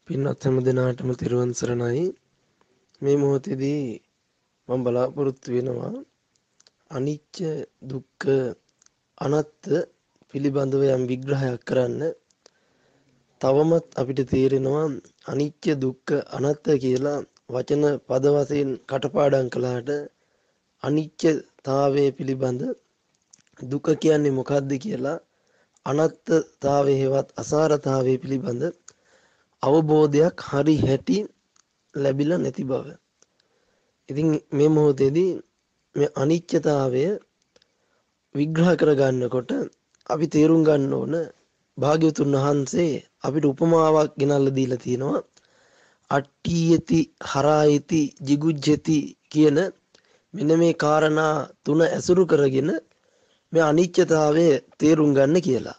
පින්වත් හැම දිනාටම තෙරුවන් සරණයි. මේ මොහොතේදී මම බලාපොරොත්තු වෙනවා අනිච්ච දුක්ඛ අනාත්ත පිළිබඳව යම් විග්‍රහයක් කරන්න. තවමත් අපිට තේරෙනවා අනිච්ච දුක්ඛ අනාත්ත කියලා වචන පද වශයෙන් කටපාඩම් කළාට අනිච්චතාවය පිළිබඳ දුක කියන්නේ මොකක්ද කියලා අනාත්තතාවය හෙවත් අසාරතාවය පිළිබඳ අවබෝධයක් හරි හැටි ලැබිලා නැති බව. ඉතින් මේ මොහොතේදී මේ අනිත්‍යතාවය විග්‍රහ කරගන්නකොට අපි තේරුම් ගන්න ඕන භාග්‍යවතුන් වහන්සේ අපිට උපමාවක් ගෙනල්ලා දීලා තියෙනවා. අට්ඨියති හරායති jigucchati කියන මෙන්න මේ காரணා තුන ඇසුරු කරගෙන මේ අනිත්‍යතාවය තේරුම් ගන්න කියලා.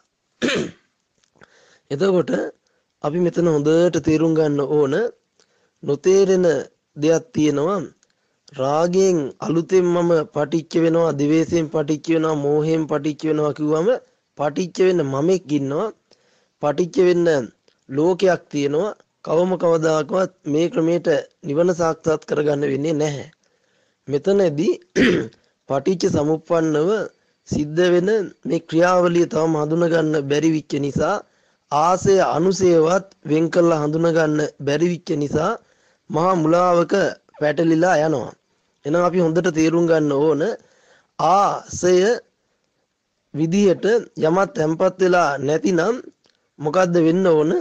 එතකොට අපි මෙතන හොඳට තේරුම් ගන්න ඕන නොතේරෙන දෙයක් තියෙනවා. රාගයෙන් අලුතෙන් මම පටිච්ච වෙනවා, දිවේසයෙන් පටිච්ච වෙනවා, මෝහයෙන් පටිච්ච වෙනවා කිව්වම පටිච්ච වෙන්න මමෙක් ඉන්නවා. පටිච්ච වෙන්න ලෝකයක් තියෙනවා. කවම කවදාකවත් මේ ක්‍රමයට නිවන සාක්ෂාත් කරගන්න වෙන්නේ නැහැ. මෙතනදී පටිච්ච සමුප්පන්නව සිද්ධ වෙන මේ ක්‍රියාවලිය තවම හඳුනා ගන්න බැරි විච්ච නිසා ආසය අනුසයවත් වෙන් කළා හඳුනා ගන්න බැරි විච්ච නිසා මහා මුලාවක පැටලිලා යනවා. එහෙනම් අපි හොඳට තේරුම් ගන්න ඕන ආසය විදියට යමක් තැම්පත් වෙලා නැතිනම් මොකද්ද වෙන්න ඕන?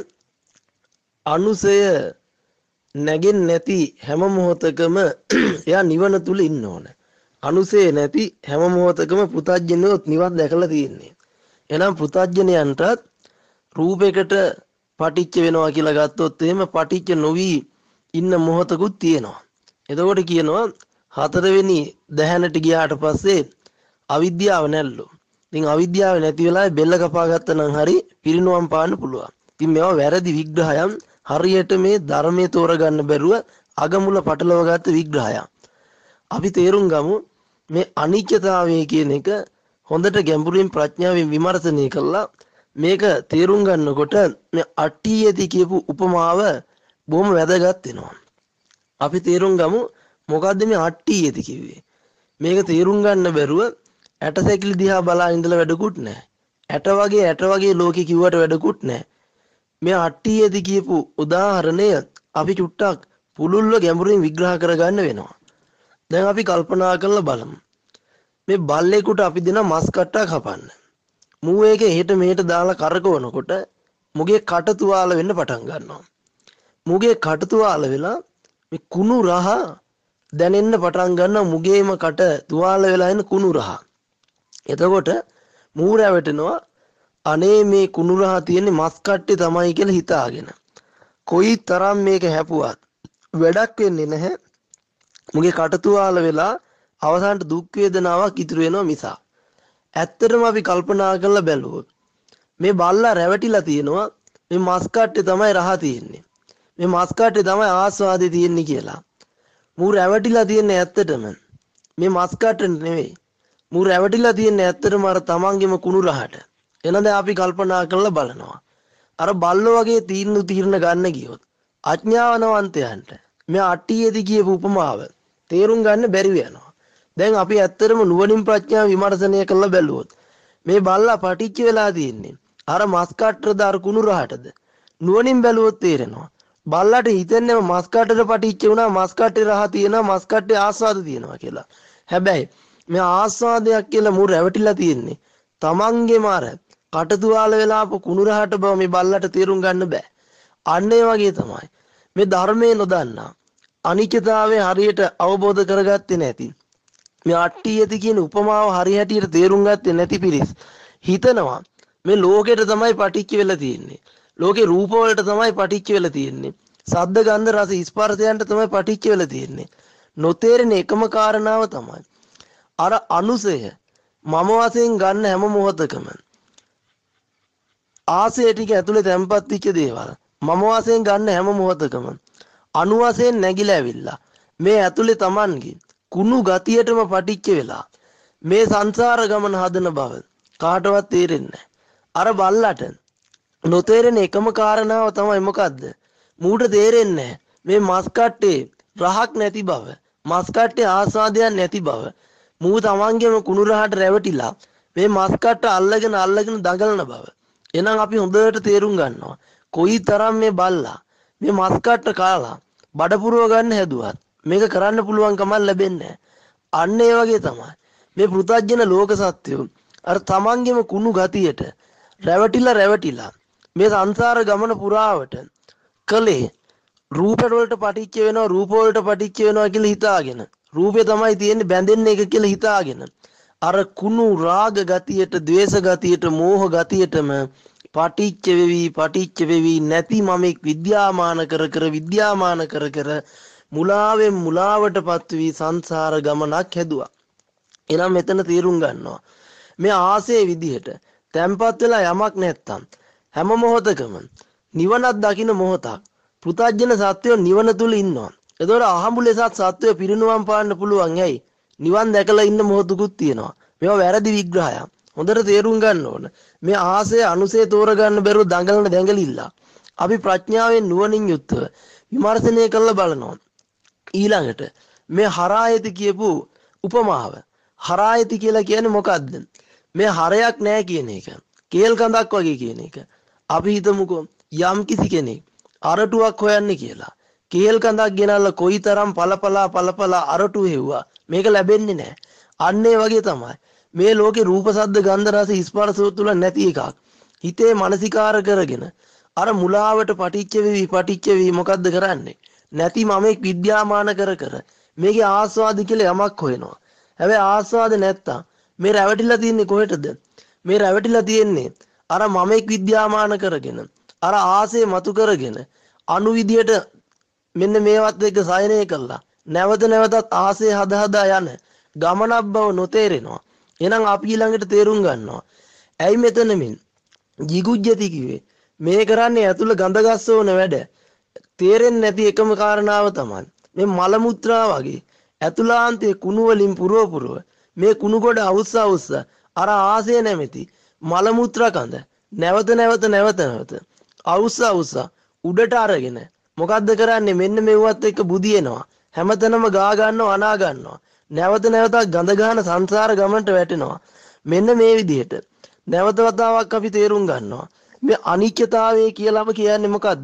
අනුසය නැගෙන්නේ නැති හැම මොහොතකම එයා නිවන තුල ඉන්න ඕන. අනුසය නැති හැම මොහොතකම පුතඥයොත් නිවන් දැකලා තියෙන්නේ. එහෙනම් පුතඥයන්ටත් රූපයකට පටිච්ච වෙනවා කියලා ගත්තොත් එහෙම පටිච්ච නොවි ඉන්න මොහොතකුත් තියෙනවා. එතකොට කියනවා හතරවෙනි දැහැනට ගියාට පස්සේ අවිද්‍යාව නැල්ලු. ඉතින් අවිද්‍යාව නැති වෙලාවේ බෙල්ල කපා ගත්තා නම් හරි පිරිනුවම් පාන්න පුළුවන්. ඉතින් මේවා වැරදි විග්‍රහයන්. හරියට මේ ධර්මයේ තෝරගන්න බැරුව අගමුල පටලව ගත්ත විග්‍රහයක්. අපි තේරුම් ගමු මේ අනිත්‍යතාවය කියන එක හොඳට ගැඹුරින් ප්‍රඥාවෙන් විමර්ශනය කළා. මේක තේරුම් ගන්නකොට මේ අට්ඨියති කියපු උපමාව බොහොම වැදගත් වෙනවා. අපි තේරුම් ගමු මොකද්ද මේ අට්ඨියති කිව්වේ. මේක තේරුම් ගන්න බැරුව ඇටසැකිලි දිහා බලා ඉඳලා වැඩකුත් නැහැ. ඇට වගේ ලෝකේ කිව්වට වැඩකුත් නැහැ. මේ අට්ඨියති කියපු උදාහරණය අපි චුට්ටක් පුළුල්ව ගැඹුරින් විග්‍රහ කරගන්න වෙනවා. දැන් අපි කල්පනා කරලා බලමු. මේ බල්ලෙකුට අපි දෙන මස් කට්ටක් කපන්න. මූ එක එහෙට මෙහෙට දාලා කරකවනකොට මුගේ කට තුවාල වෙන්න පටන් ගන්නවා. මුගේ කට තුවාල වෙලා මේ කුණු රහ දැනෙන්න පටන් ගන්නවා. මුගේම කට තුවාල වෙලා එන කුණු රහ. එතකොට මූ රැවටෙනවා. අනේ මේ කුණු රහ තියෙන්නේ මස් කට්ටේ තමයි කියලා හිතාගෙන. කොයි තරම් මේක හැපුවත් වැඩක් වෙන්නේ නැහැ. මුගේ කට තුවාල වෙලා අවසානට දුක් වේදනාවක් ඉතුරු වෙනවා මිසක්. ඇත්තටම අපි කල්පනා කරලා බැලුවොත් මේ බල්ලා රැවටිලා තියෙනවා මේ මස් කට්ටේ තමයි රහ තියෙන්නේ. මේ මස් කට්ටේ තමයි ආස්වාදේ තියෙන්නේ කියලා. මූ රැවටිලා තියන්නේ ඇත්තටම මේ මස් කට්ටේ නෙවෙයි. මූ රැවටිලා තියන්නේ ඇත්තටම අර තමන්ගේම කුණු රහට. එහෙනම් දැන් අපි කල්පනා කරලා බලනවා. අර බල්ලෝ වගේ තීරණ ගන්න ගියොත් අඥානවන්තයන්ට මේ අට්ඨියති කියපු උපමාව තේරුම් ගන්න බැරි වෙනවා. දැන් අපි ඇත්තටම නුවණින් ප්‍රඥාව විමර්ශනය කරලා බැලුවොත් මේ බල්ලා පටිච්ච වෙලා තියෙන්නේ අර මස් කට්ටද අර කුණු රහටද? නුවණින් බැලුවොත් තේරෙනවා. බල්ලාට හිතන්නේ මස් කට්ටට පටිච්ච වුණා, මස් කට්ටේ රහ තියෙනවා, මස් කට්ටේ ආස්වාද තියෙනවා කියලා. හැබැයි මේ ආස්වාදයක් කියලා මු රැවටිලා තියෙන්නේ තමන්ගේම අර කටතුවාල වෙලා කුණු රහට බව මේ බල්ලට තේරුම් ගන්න බෑ. අන්න ඒ වගේ තමයි මේ ධර්මයේ නොදන්නා අනිත්‍යතාවය හරියට අවබෝධ කරගත්තේ නැති මේ අට්ඨියති කියන උපමාව හරියට තේරුම් ගත්තේ නැති පිරිස් හිතනවා මේ ලෝකෙට තමයි පටිච්ච වෙලා තියෙන්නේ. ලෝකේ රූප වලට තමයි පටිච්ච වෙලා තියෙන්නේ. ශබ්ද ගන්ධ රස ස්පර්ශයන්ට තමයි පටිච්ච වෙලා තියෙන්නේ. නොතේරෙන එකම කාරණාව තමයි අර අනුසය මම වශයෙන් ගන්න හැම මොහොතකම ආසය ටික ඇතුලේ තැම්පත් වෙච්ච දේවල් මම වශයෙන් ගන්න හැම මොහොතකම අණු වශයෙන් නැగిලා ඇවිල්ලා මේ ඇතුලේ Tamanගේ කුණු ගතියටම පටිච්ච වෙලා මේ සංසාර ගමන හදන බව කාටවත් තේරෙන්නේ නැහැ. අර බල්ලට නොතේරෙන එකම කාරණාව තමයි මොකද්ද? මූට තේරෙන්නේ මේ මස් කට්ටේ රහක් නැති බව. මස් කට්ටේ ආස්වාදයක් නැති බව. මූ තමන්ගේම කුණු රහට රැවටිලා මේ මස් කට්ට අල්ලගෙන දඟලන බව. එහෙනම් අපි හොඳට තේරුම් ගන්නවා. කොයි තරම් මේ බල්ලා මේ මස් කට්ට කාලා බඩ පුරව ගන්න හැදුවත් මේක කරන්න පුළුවන් කමක් ලැබෙන්නේ නැහැ. අන්න ඒ වගේ තමයි මේ පෘථග්ජන ලෝක සත්‍යෝ අර තමන්ගේම කුණු ගතියට රැවටිලා මේ සංසාර ගමන පුරාවට කලේ රූප වලට පටිච්ච වෙනවා කියලා හිතාගෙන රූපේ තමයි තියෙන්නේ බැඳෙන්නේ එක කියලා හිතාගෙන අර කුණු රාග ගතියට ද්වේෂ ගතියට මෝහ ගතියටම පටිච්ච වෙවි නැති මමෙක් විද්‍යාමාන කර මුලාවෙන් මුලාවටපත් වී සංසාර ගමනක් හැදුවා. එනම් මෙතන තීරුම් ගන්නවා මේ ආසේ විදිහට තැම්පත් වෙලා යමක් නැත්තම් හැම මොහොතකම නිවනක් දකින්න මොහොතක් පෘථග්ජන සත්වෝ නිවන තුල ඉන්නවා. එතකොට අහඹු ලෙසත් සත්වෝ පිරිනුවම් පාන්න පුළුවන්. ඇයි? නිවන් දැකලා ඉන්න මොහොතකුත් තියෙනවා. මේවා වැරදි විග්‍රහයක්. හොඳට තේරුම් ගන්න ඕන. මේ ආසය අනුසය තෝරගන්න බැරුව දඟලන දැඟලිල්ල. අපි ප්‍රඥාවෙන් නුවණින් යුක්තව විමර්ශනය කරලා බලනවා. ඊළඟට මේ හරායති කියපු උපමාව. හරායති කියලා කියන්නේ මොකද්ද? මේ හරයක් නැහැ කියන එක. කේල් කඳක් වගේ කියන එක. අපි හිතමුකෝ යම් කිසි කෙනෙක් අරටුවක් හොයන්නේ කියලා. කේල් කඳක් ගෙනල්ලා කොයිතරම් පළපලා අරටුව හෙව්වා. මේක ලැබෙන්නේ නැහැ. අන්න ඒ වගේ තමයි. මේ ලෝකේ රූප ශබ්ද ගන්ධ රස ස්පර්ශ තුල නැති එකක්. හිතේ මානසිකාර කරගෙන අර මුලාවට පටිච්ච වෙවි මොකද්ද කරන්නේ? නැති මමෙක් විද්‍යාමාන කර මේකේ ආස්වාද කියලා යමක් හොයනවා. හැබැයි ආස්වාද නැත්තම් මේ රැවටිලා තියන්නේ කොහෙටද? මේ රැවටිලා තියන්නේ අර මමෙක් විද්‍යාමාන කරගෙන අර ආසේ මතු කරගෙන අනු විදියට මෙන්න මේවත් එක්ක සයනය කළා. නැවතත් ආසේ හදා යන ගමනක් බව නොතේරෙනවා. එහෙනම් අපි ඊළඟට තේරුම් ගන්නවා. ඇයි මෙතන මෙන් jiguජ්ජති කිව්වේ? මේ කරන්නේ ඇතුළ ගඳ ගස්සවන වැඩ. තේරෙන්නේ නැති එකම කාරණාව තමයි මේ මල මුත්‍රා වගේ ඇතුළාන්තයේ කුණු වලින් පුරව මේ කුණු කොට අවුස්ස අර ආසය නැමැති මල මුත්‍රා කඳ නැවත අවුස්ස උඩට අරගෙන මොකද්ද කරන්නේ? මෙන්න මෙව්වත් එක්ක බුදියනවා. හැමතැනම ගා ගන්නවා අනා ගන්නවා. නැවතත් ගඳ ගන්න සංසාර ගමනට වැටෙනවා. මෙන්න මේ විදිහට නැවත වතාවක් අපි තේරුම් ගන්නවා. මේ අනිත්‍යතාවය කියලාම කියන්නේ මොකද්ද?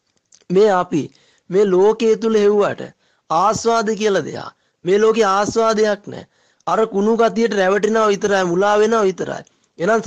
මේ අපි මේ ලෝකයේ තුල හෙව්වට ආස්වාද කියලා දෙයක්. මේ ලෝකේ ආස්වාදයක් නැහැ. අර කුණු ගතියට රැවටෙනවා විතරයි, මුලා වෙනවා විතරයි. එහෙනම්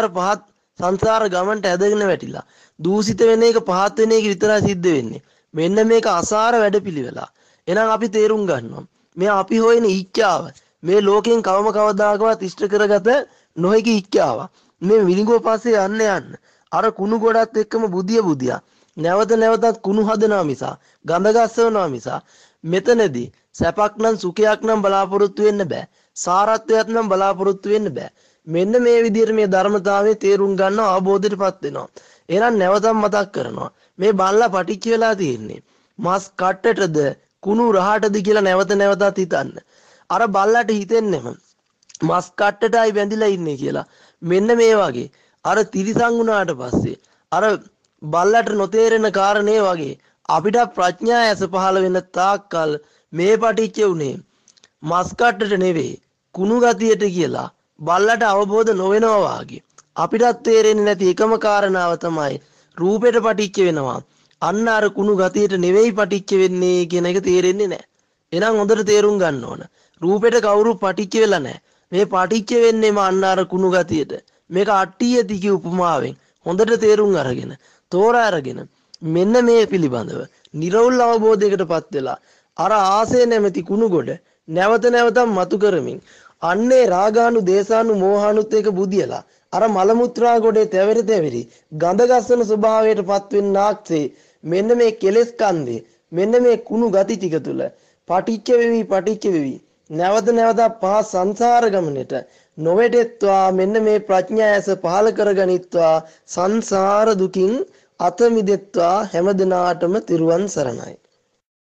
සංසාර ගමනට ඇදගෙන වැටිලා දූෂිත වෙන එක පහත් වෙන එක විතරයි සිද්ධ වෙන්නේ. මෙන්න මේක අසාර වැඩපිළිවෙල. එහෙනම් අපි තේරුම් ගන්නවා මේ අපි හොයන ඉච්ඡාව මේ ලෝකෙන් කවදාකවත් ඉෂ්ට කරගත නොහැකි ඉච්ඡාව. මේ විලිඟුව පස්සේ යන්න අර කුණු ගොඩත් එක්කම බුදියා නැවතත් කුණු හදනවා මිසා ගඳ ගස්සනවා මිසා මෙතනදී සැපක් නම් සුඛයක් නම් බලාපොරොත්තු වෙන්න බෑ. සාරත්වයක් නම් බලාපොරොත්තු වෙන්න බෑ. මෙන්න මේ විදිහට මේ ධර්මතාවයේ තේරුම් ගන්න අවබෝධයටපත් වෙනවා. එහෙනම් නැවතත් මතක් කරනවා. මේ බල්ලා පටිච්ච වෙලා තියෙන්නේ මස් කට්ටටද කුණු රහටද කියලා නැවතත් හිතන්න. අර බල්ලාට හිතෙන්නෙම මස් කට්ටටයි බැඳිලා ඉන්නේ කියලා. මෙන්න මේ වගේ අර තිරිසන් වුණාට පස්සේ අර බල්ලාට නොතේරෙන කාරණේ වගේ අපිට ප්‍රඥා ඇස පහළ වෙන තාක්කල් මේ පටිච්ච උනේ මස් කට්ටට නෙවෙයි කුණු ගතියට කියලා බල්ලාට අවබෝධ නොවෙනවා වගේ. අපිටත් තේරෙන්නේ නැති එකම කාරණාව තමයි රූපෙට පටිච්ච වෙනවා. අන්න අර කුණු ගතියට නෙවෙයි පටිච්ච වෙන්නේ කියන එක තේරෙන්නේ නැහැ. එහෙනම් හොඳට තේරුම් ගන්න ඕන. රූපෙට කවුරු පටිච්ච වෙලා නැහැ. මේ පටිච්ච වෙන්නේම අන්න අර කුණු ගතියට. මේක අට්ටිය දිග උපමාවෙන් හොඳට තේරුම් අරගෙන තෝරා අරගෙන මෙන්න මේ පිළිබඳව නිර්වෘල් අවබෝධයකටපත් වෙලා අර ආසේ නැමැති කුණු ගොඩ නැවතත් මතු කරමින් අන්නේ රාගානු දේශානු මෝහානුත් එක බුදියලා අර මල මුත්‍රා ගොඩේ තැවිරි ගඳ ගස්සන ස්වභාවයටපත් වෙන්නාක්සේ මෙන්න මේ කෙලෙස් කන්දේ මෙන්න මේ කුණු ගති ටික තුල පටිච්ච වෙවි නැවත පහ සංසාර ගමනට නොවැටෙත්වා මෙන්න මේ ප්‍රඥා ඇස පහල කරගනිත්වා සංසාර දුකින් අත මිදෙත්වා හැම දිනාටම තිරුවන් සරණයි.